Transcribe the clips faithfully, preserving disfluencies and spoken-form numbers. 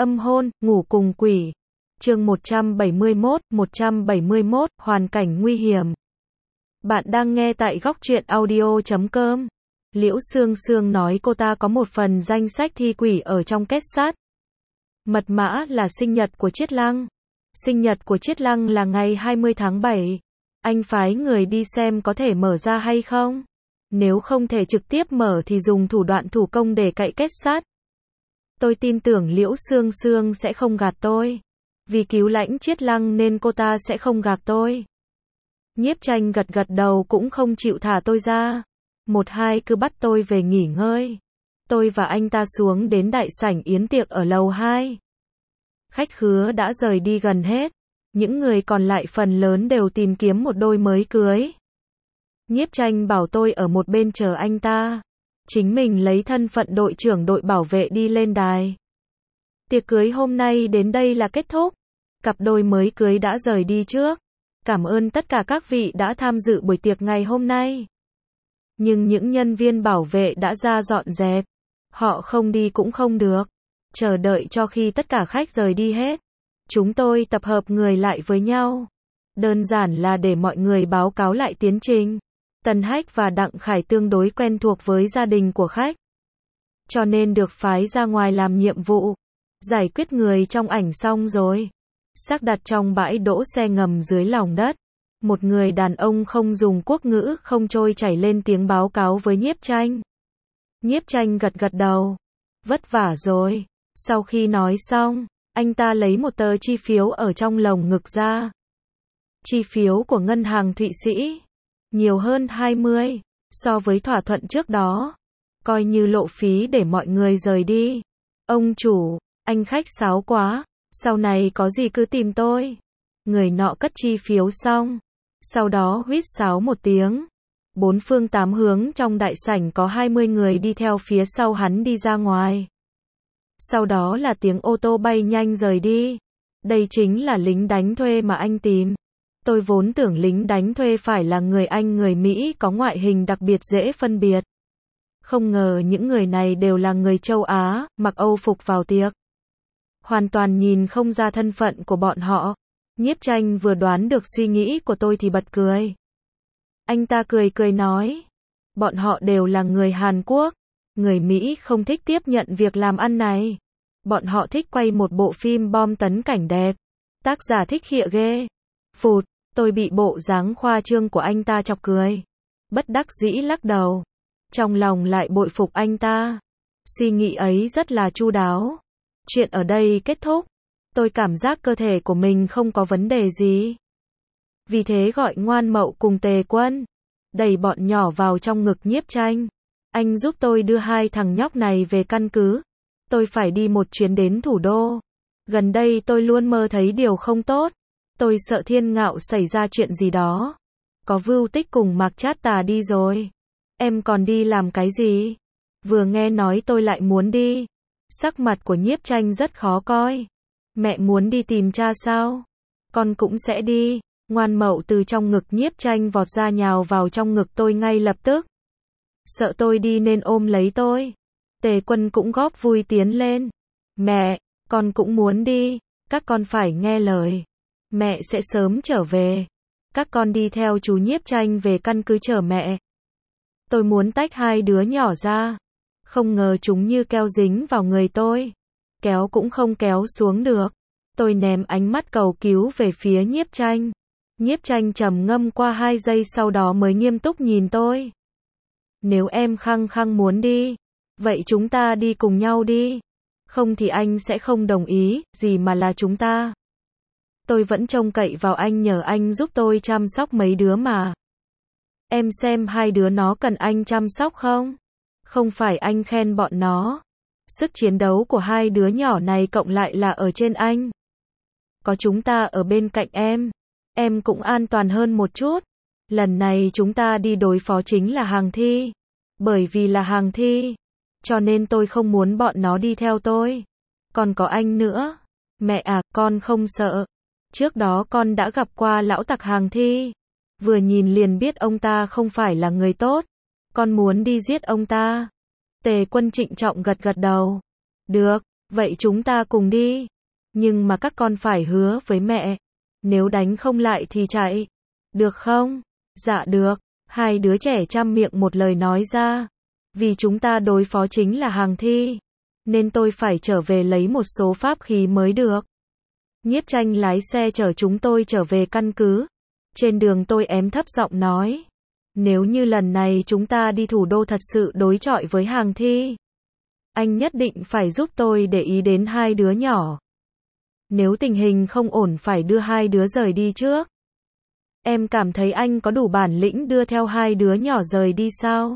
Âm hôn, ngủ cùng quỷ. Chương một trăm bảy mươi mốt, một trăm bảy mươi mốt, hoàn cảnh nguy hiểm. Bạn đang nghe tại góc truyện audio chấm com. Liễu Sương Sương nói cô ta có một phần danh sách thi quỷ ở trong kết sắt. Mật mã là sinh nhật của Chiết Lăng. Sinh nhật của Chiết Lăng là ngày hai mươi tháng bảy. Anh phái người đi xem có thể mở ra hay không. Nếu không thể trực tiếp mở thì dùng thủ đoạn thủ công để cậy kết sắt. Tôi tin tưởng Liễu Sương Sương sẽ không gạt tôi. Vì cứu Lãnh Chiết Lăng nên cô ta sẽ không gạt tôi. Nhiếp Tranh gật gật đầu cũng không chịu thả tôi ra. Một hai cứ bắt tôi về nghỉ ngơi. Tôi và anh ta xuống đến đại sảnh yến tiệc ở lầu hai. Khách khứa đã rời đi gần hết. Những người còn lại phần lớn đều tìm kiếm một đôi mới cưới. Nhiếp Tranh bảo tôi ở một bên chờ anh ta. Chính mình lấy thân phận đội trưởng đội bảo vệ đi lên đài. Tiệc cưới hôm nay đến đây là kết thúc. Cặp đôi mới cưới đã rời đi trước. Cảm ơn tất cả các vị đã tham dự buổi tiệc ngày hôm nay. Nhưng những nhân viên bảo vệ đã ra dọn dẹp. Họ không đi cũng không được. Chờ đợi cho khi tất cả khách rời đi hết. Chúng tôi tập hợp người lại với nhau. Đơn giản là để mọi người báo cáo lại tiến trình. Tần Hách và Đặng Khải tương đối quen thuộc với gia đình của khách. Cho nên được phái ra ngoài làm nhiệm vụ. Giải quyết người trong ảnh xong rồi. Xác đặt trong bãi đỗ xe ngầm dưới lòng đất. Một người đàn ông không dùng quốc ngữ không trôi chảy lên tiếng báo cáo với Nhiếp Tranh. Nhiếp Tranh gật gật đầu. Vất vả rồi. Sau khi nói xong, anh ta lấy một tờ chi phiếu ở trong lồng ngực ra. Chi phiếu của ngân hàng Thụy Sĩ. Nhiều hơn hai mươi, so với thỏa thuận trước đó. Coi như lộ phí để mọi người rời đi. Ông chủ, anh khách sáo quá, sau này có gì cứ tìm tôi. Người nọ cất chi phiếu xong. Sau đó huýt sáo một tiếng. Bốn phương tám hướng trong đại sảnh có hai mươi người đi theo phía sau hắn đi ra ngoài. Sau đó là tiếng ô tô bay nhanh rời đi. Đây chính là lính đánh thuê mà anh tìm. Tôi vốn tưởng lính đánh thuê phải là người Anh người Mỹ có ngoại hình đặc biệt dễ phân biệt. Không ngờ những người này đều là người châu Á, mặc Âu phục vào tiệc. Hoàn toàn nhìn không ra thân phận của bọn họ. Nhiếp Tranh vừa đoán được suy nghĩ của tôi thì bật cười. Anh ta cười cười nói. Bọn họ đều là người Hàn Quốc. Người Mỹ không thích tiếp nhận việc làm ăn này. Bọn họ thích quay một bộ phim bom tấn cảnh đẹp. Tác giả thích khịa ghê. Phụt, tôi bị bộ dáng khoa trương của anh ta chọc cười. Bất đắc dĩ lắc đầu. Trong lòng lại bội phục anh ta. Suy nghĩ ấy rất là chu đáo. Chuyện ở đây kết thúc. Tôi cảm giác cơ thể của mình không có vấn đề gì. Vì thế gọi Ngoan Mậu cùng Tề Quân. Đẩy bọn nhỏ vào trong ngực Nhiếp Tranh. Anh giúp tôi đưa hai thằng nhóc này về căn cứ. Tôi phải đi một chuyến đến thủ đô. Gần đây tôi luôn mơ thấy điều không tốt. Tôi sợ Thiên Ngạo xảy ra chuyện gì đó. Có Vưu Tích cùng Mạc Trát Tà đi rồi. Em còn đi làm cái gì? Vừa nghe nói tôi lại muốn đi. Sắc mặt của Nhiếp Tranh rất khó coi. Mẹ muốn đi tìm cha sao? Con cũng sẽ đi. Ngoan Mậu từ trong ngực Nhiếp Tranh vọt ra nhào vào trong ngực tôi ngay lập tức. Sợ tôi đi nên ôm lấy tôi. Tề Quân cũng góp vui tiến lên. Mẹ, con cũng muốn đi. Các con phải nghe lời. Mẹ sẽ sớm trở về. Các con đi theo chú Nhiếp Tranh về căn cứ chờ mẹ. Tôi muốn tách hai đứa nhỏ ra. Không ngờ chúng như keo dính vào người tôi. Kéo cũng không kéo xuống được. Tôi ném ánh mắt cầu cứu về phía Nhiếp Tranh. Nhiếp Tranh trầm ngâm qua hai giây sau đó mới nghiêm túc nhìn tôi. Nếu em khăng khăng muốn đi, vậy chúng ta đi cùng nhau đi. Không thì anh sẽ không đồng ý, gì mà là chúng ta. Tôi vẫn trông cậy vào anh nhờ anh giúp tôi chăm sóc mấy đứa mà. Em xem hai đứa nó cần anh chăm sóc không? Không phải anh khen bọn nó. Sức chiến đấu của hai đứa nhỏ này cộng lại là ở trên anh. Có chúng ta ở bên cạnh em, em cũng an toàn hơn một chút. Lần này chúng ta đi đối phó chính là hàng thi. Bởi vì là hàng thi, cho nên tôi không muốn bọn nó đi theo tôi. Còn có anh nữa. Mẹ à, con không sợ. Trước đó con đã gặp qua lão tặc hàng thi. Vừa nhìn liền biết ông ta không phải là người tốt. Con muốn đi giết ông ta. Tề Quân trịnh trọng gật gật đầu. Được, Vậy chúng ta cùng đi. Nhưng mà các con phải hứa với mẹ. Nếu đánh không lại thì chạy. Được không? Dạ được. Hai đứa trẻ chăm miệng một lời nói ra. Vì chúng ta đối phó chính là Hàng Thi. Nên tôi phải trở về lấy một số pháp khí mới được. Nhiếp Tranh lái xe chở chúng tôi trở về căn cứ. Trên đường tôi ém thấp giọng nói. Nếu như lần này chúng ta đi thủ đô thật sự đối chọi với Hàng Thi. Anh nhất định phải giúp tôi để ý đến hai đứa nhỏ. Nếu tình hình không ổn phải đưa hai đứa rời đi trước. Em cảm thấy anh có đủ bản lĩnh đưa theo hai đứa nhỏ rời đi sao?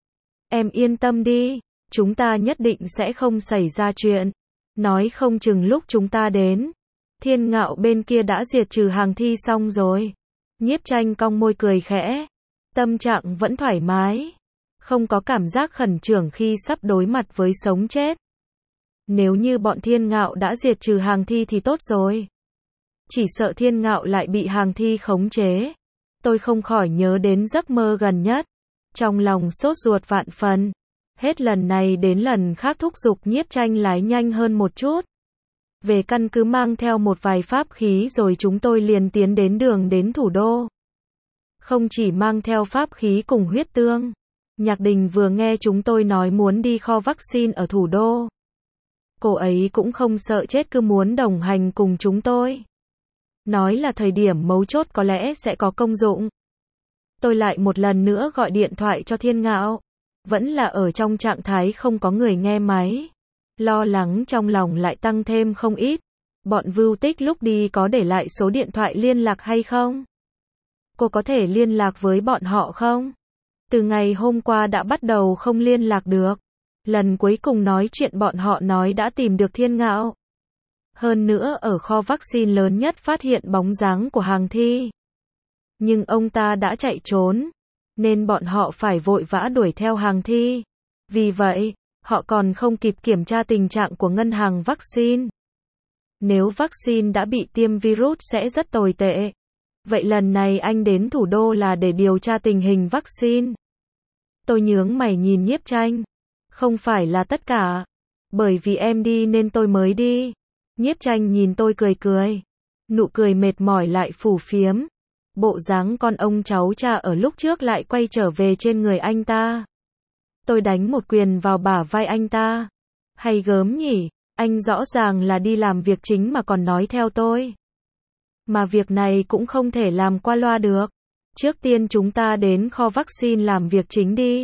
Em yên tâm đi, chúng ta nhất định sẽ không xảy ra chuyện. Nói không chừng lúc chúng ta đến, Thiên Ngạo bên kia đã diệt trừ Hàng Thi xong rồi. Nhiếp Tranh cong môi cười khẽ. Tâm trạng vẫn thoải mái. Không có cảm giác khẩn trương khi sắp đối mặt với sống chết. Nếu như bọn Thiên Ngạo đã diệt trừ Hàng Thi thì tốt rồi. Chỉ sợ Thiên Ngạo lại bị Hàng Thi khống chế. Tôi không khỏi nhớ đến giấc mơ gần nhất. Trong lòng sốt ruột vạn phần. Hết lần này đến lần khác thúc giục Nhiếp Tranh lái nhanh hơn một chút. Về căn cứ mang theo một vài pháp khí rồi chúng tôi liền tiến đến đường đến thủ đô. Không chỉ mang theo pháp khí cùng huyết tương. Nhạc Đình vừa nghe chúng tôi nói muốn đi kho vaccine ở thủ đô. Cô ấy cũng không sợ chết cứ muốn đồng hành cùng chúng tôi. Nói là thời điểm mấu chốt có lẽ sẽ có công dụng. Tôi lại một lần nữa gọi điện thoại cho Thiên Ngạo. Vẫn là ở trong trạng thái không có người nghe máy. Lo lắng trong lòng lại tăng thêm không ít. Bọn Vưu Tích lúc đi có để lại số điện thoại liên lạc hay không? Cô có thể liên lạc với bọn họ không? Từ ngày hôm qua đã bắt đầu không liên lạc được. Lần cuối cùng nói chuyện bọn họ nói đã tìm được Thiên Ngạo. Hơn nữa ở kho vaccine lớn nhất phát hiện bóng dáng của Hàng Thi. Nhưng ông ta đã chạy trốn. Nên bọn họ phải vội vã đuổi theo Hàng Thi. Vì vậy, họ còn không kịp kiểm tra tình trạng của ngân hàng vaccine. Nếu vaccine đã bị tiêm virus sẽ rất tồi tệ. Vậy lần này anh đến thủ đô là để điều tra tình hình vaccine. Tôi nhướng mày nhìn Nhiếp Tranh. Không phải là tất cả. Bởi vì em đi nên tôi mới đi. Nhiếp Tranh nhìn tôi cười cười. Nụ cười mệt mỏi lại phủ phiếm. Bộ dáng con ông cháu cha ở lúc trước lại quay trở về trên người anh ta. Tôi đánh một quyền vào bả vai anh ta. Hay gớm nhỉ, anh rõ ràng là đi làm việc chính mà còn nói theo tôi. Mà việc này cũng không thể làm qua loa được. Trước tiên chúng ta đến kho vaccine làm việc chính đi.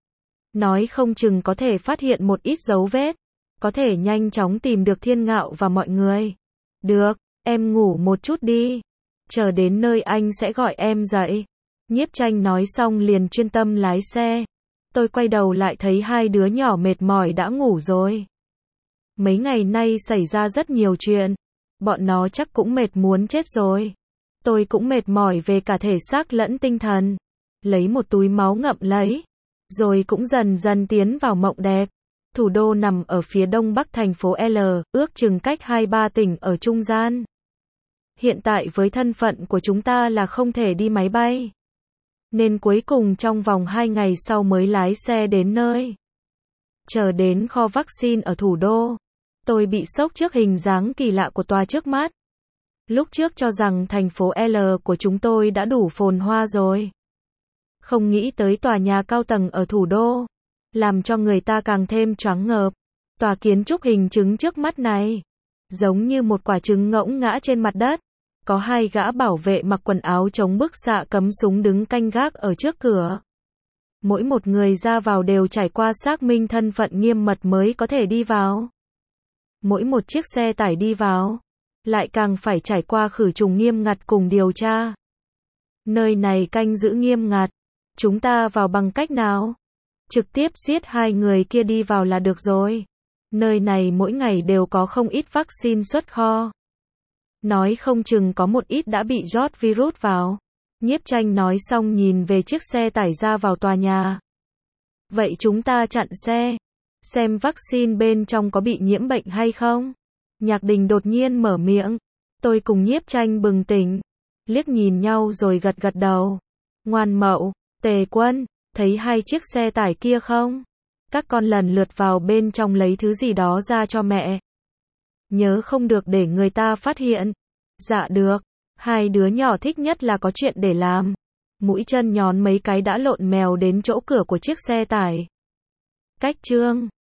Nói không chừng có thể phát hiện một ít dấu vết. Có thể nhanh chóng tìm được Thiên Ngạo và mọi người. Được, em ngủ một chút đi. Chờ đến nơi anh sẽ gọi em dậy. Nhiếp Tranh nói xong liền chuyên tâm lái xe. Tôi quay đầu lại thấy hai đứa nhỏ mệt mỏi đã ngủ rồi. Mấy ngày nay xảy ra rất nhiều chuyện. Bọn nó chắc cũng mệt muốn chết rồi. Tôi cũng mệt mỏi về cả thể xác lẫn tinh thần. Lấy một túi máu ngậm lấy. Rồi cũng dần dần tiến vào mộng đẹp. Thủ đô nằm ở phía đông bắc thành phố L, ước chừng cách hai ba tỉnh ở trung gian. Hiện tại với thân phận của chúng ta là không thể đi máy bay. Nên cuối cùng trong vòng hai ngày sau mới lái xe đến nơi. Chờ đến kho vaccine ở thủ đô. Tôi bị sốc trước hình dáng kỳ lạ của tòa trước mắt. Lúc trước cho rằng thành phố L của chúng tôi đã đủ phồn hoa rồi. Không nghĩ tới tòa nhà cao tầng ở thủ đô. Làm cho người ta càng thêm choáng ngợp. Tòa kiến trúc hình trứng trước mắt này. Giống như một quả trứng ngỗng ngã trên mặt đất. Có hai gã bảo vệ mặc quần áo chống bức xạ cấm súng đứng canh gác ở trước cửa. Mỗi một người ra vào đều trải qua xác minh thân phận nghiêm mật mới có thể đi vào. Mỗi một chiếc xe tải đi vào, lại càng phải trải qua khử trùng nghiêm ngặt cùng điều tra. Nơi này canh giữ nghiêm ngặt. Chúng ta vào bằng cách nào? Trực tiếp giết hai người kia đi vào là được rồi. Nơi này mỗi ngày đều có không ít vaccine xuất kho. Nói không chừng có một ít đã bị rót virus vào. Nhiếp Tranh nói xong nhìn về chiếc xe tải ra vào tòa nhà. Vậy chúng ta chặn xe. Xem vaccine bên trong có bị nhiễm bệnh hay không? Nhạc Đình đột nhiên mở miệng. Tôi cùng Nhiếp Tranh bừng tỉnh. Liếc nhìn nhau rồi gật gật đầu. Ngoan Mậu, Tề Quân, thấy hai chiếc xe tải kia không? Các con lần lượt vào bên trong lấy thứ gì đó ra cho mẹ. nhớ không được để người ta phát hiện. Dạ được. Hai đứa nhỏ thích nhất là có chuyện để làm. Mũi chân nhón mấy cái đã lộn mèo đến chỗ cửa của chiếc xe tải. Cách chương